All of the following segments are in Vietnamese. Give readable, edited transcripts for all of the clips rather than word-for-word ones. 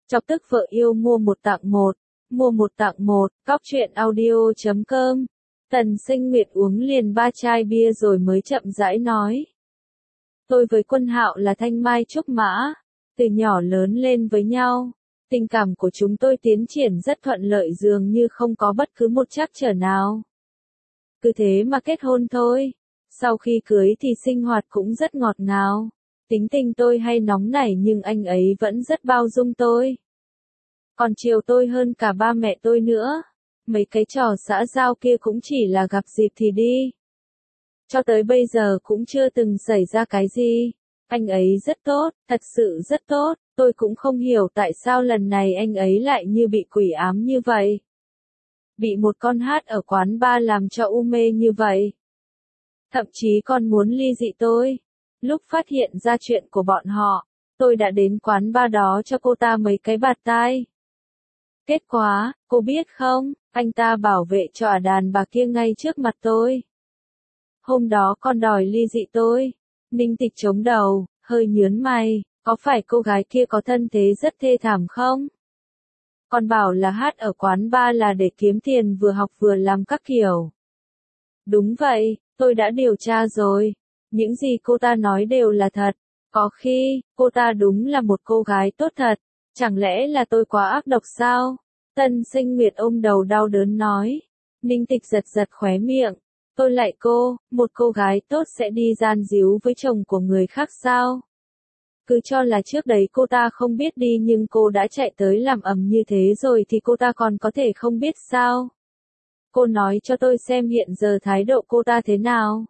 Chọc tức vợ yêu mua một tặng một. Mua một tặng một, cóc truyện audio.com. Tần Sinh Nguyệt uống liền 3 chai bia rồi mới chậm rãi nói. Tôi với Quân Hạo là thanh mai trúc mã, từ nhỏ lớn lên với nhau. Tình cảm của chúng tôi tiến triển rất thuận lợi dường như không có bất cứ một trắc trở nào. Cứ thế mà kết hôn thôi. Sau khi cưới thì sinh hoạt cũng rất ngọt ngào. Tính tình tôi hay nóng nảy nhưng anh ấy vẫn rất bao dung tôi. Còn chiều tôi hơn cả ba mẹ tôi nữa. Mấy cái trò xã giao kia cũng chỉ là gặp dịp thì đi. Cho tới bây giờ cũng chưa từng xảy ra cái gì. Anh ấy rất tốt, thật sự rất tốt. Tôi cũng không hiểu tại sao lần này anh ấy lại như bị quỷ ám như vậy. Bị một con hát ở quán bar làm cho u mê như vậy. Thậm chí còn muốn ly dị tôi. Lúc phát hiện ra chuyện của bọn họ, tôi đã đến quán bar đó cho cô ta mấy cái bạt tai. Kết quả, cô biết không, anh ta bảo vệ cho đàn bà kia ngay trước mặt tôi. Hôm đó còn đòi ly dị tôi. Ninh Tịch chống đầu, hơi nhướng mày, có phải cô gái kia có thân thế rất thê thảm không? Còn bảo là hát ở quán bar là để kiếm tiền vừa học vừa làm các kiểu. Đúng vậy, tôi đã điều tra rồi. Những gì cô ta nói đều là thật. Có khi, cô ta đúng là một cô gái tốt thật. Chẳng lẽ là tôi quá ác độc sao? Tân Sinh Nguyệt ôm đầu đau đớn nói. Ninh Tịch giật giật khóe miệng. Tôi lại cô, một cô gái tốt sẽ đi gian díu với chồng của người khác sao? Cứ cho là trước đấy cô ta không biết đi nhưng cô đã chạy tới làm ầm như thế rồi thì cô ta còn có thể không biết sao? Cô nói cho tôi xem hiện giờ thái độ cô ta thế nào?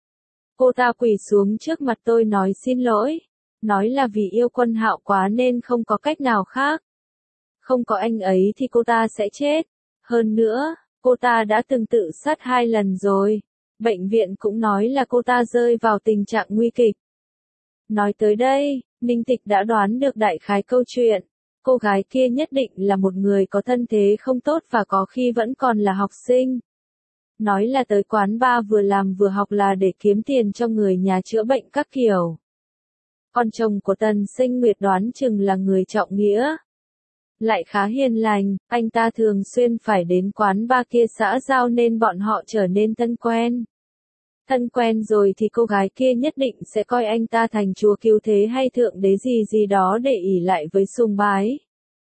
Cô ta quỳ xuống trước mặt tôi nói xin lỗi. Nói là vì yêu Quân Hạo quá nên không có cách nào khác. Không có anh ấy thì cô ta sẽ chết. Hơn nữa, cô ta đã từng tự sát 2 lần rồi. Bệnh viện cũng nói là cô ta rơi vào tình trạng nguy kịch. Nói tới đây, Ninh Tịch đã đoán được đại khái câu chuyện. Cô gái kia nhất định là một người có thân thế không tốt và có khi vẫn còn là học sinh. Nói là tới quán bar vừa làm vừa học là để kiếm tiền cho người nhà chữa bệnh các kiểu. Con chồng của Tần Sinh Nguyệt đoán chừng là người trọng nghĩa. Lại khá hiền lành, anh ta thường xuyên phải đến quán bar kia xã giao nên bọn họ trở nên thân quen. Thân quen rồi thì cô gái kia nhất định sẽ coi anh ta thành chúa cứu thế hay thượng đế gì gì đó để ỷ lại với sùng bái.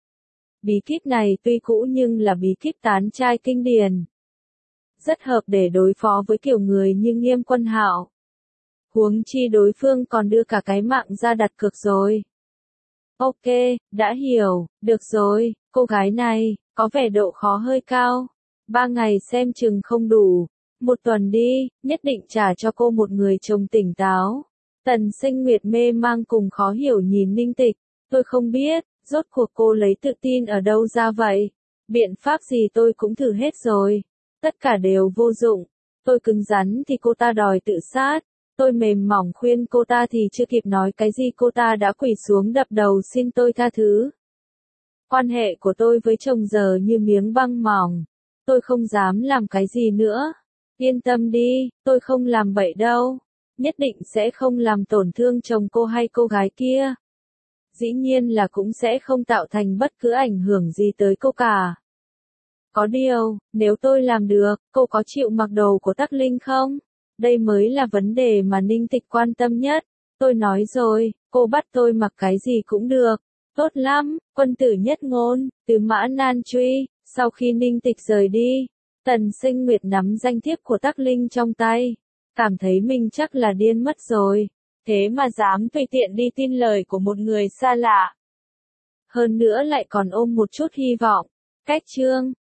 Bí kíp này tuy cũ nhưng là bí kíp tán trai kinh điển. Rất hợp để đối phó với kiểu người như Nghiêm Quân Hạo. Huống chi đối phương còn đưa cả cái mạng ra đặt cược rồi. Ok, đã hiểu, được rồi, cô gái này, có vẻ độ khó hơi cao. 3 ngày xem chừng không đủ. 1 tuần đi, nhất định trả cho cô một người chồng tỉnh táo. Tần Sinh Nguyệt mê mang cùng khó hiểu nhìn Ninh Tịch. Tôi không biết, rốt cuộc cô lấy tự tin ở đâu ra vậy. Biện pháp gì tôi cũng thử hết rồi. Tất cả đều vô dụng. Tôi cứng rắn thì cô ta đòi tự sát. Tôi mềm mỏng khuyên cô ta thì chưa kịp nói cái gì cô ta đã quỳ xuống đập đầu xin tôi tha thứ. Quan hệ của tôi với chồng giờ như miếng băng mỏng. Tôi không dám làm cái gì nữa. Yên tâm đi, tôi không làm bậy đâu. Nhất định sẽ không làm tổn thương chồng cô hay cô gái kia. Dĩ nhiên là cũng sẽ không tạo thành bất cứ ảnh hưởng gì tới cô cả. Có điều, nếu tôi làm được, cô có chịu mặc đồ của Tắc Linh không? Đây mới là vấn đề mà Ninh Tịch quan tâm nhất. Tôi nói rồi, cô bắt tôi mặc cái gì cũng được. Tốt lắm, quân tử nhất ngôn, từ Mã Nan Truy. Sau khi Ninh Tịch rời đi, Tần Sinh Nguyệt nắm danh thiếp của Tắc Linh trong tay. Cảm thấy mình chắc là điên mất rồi. Thế mà dám tùy tiện đi tin lời của một người xa lạ. Hơn nữa lại còn ôm một chút hy vọng. Cách chương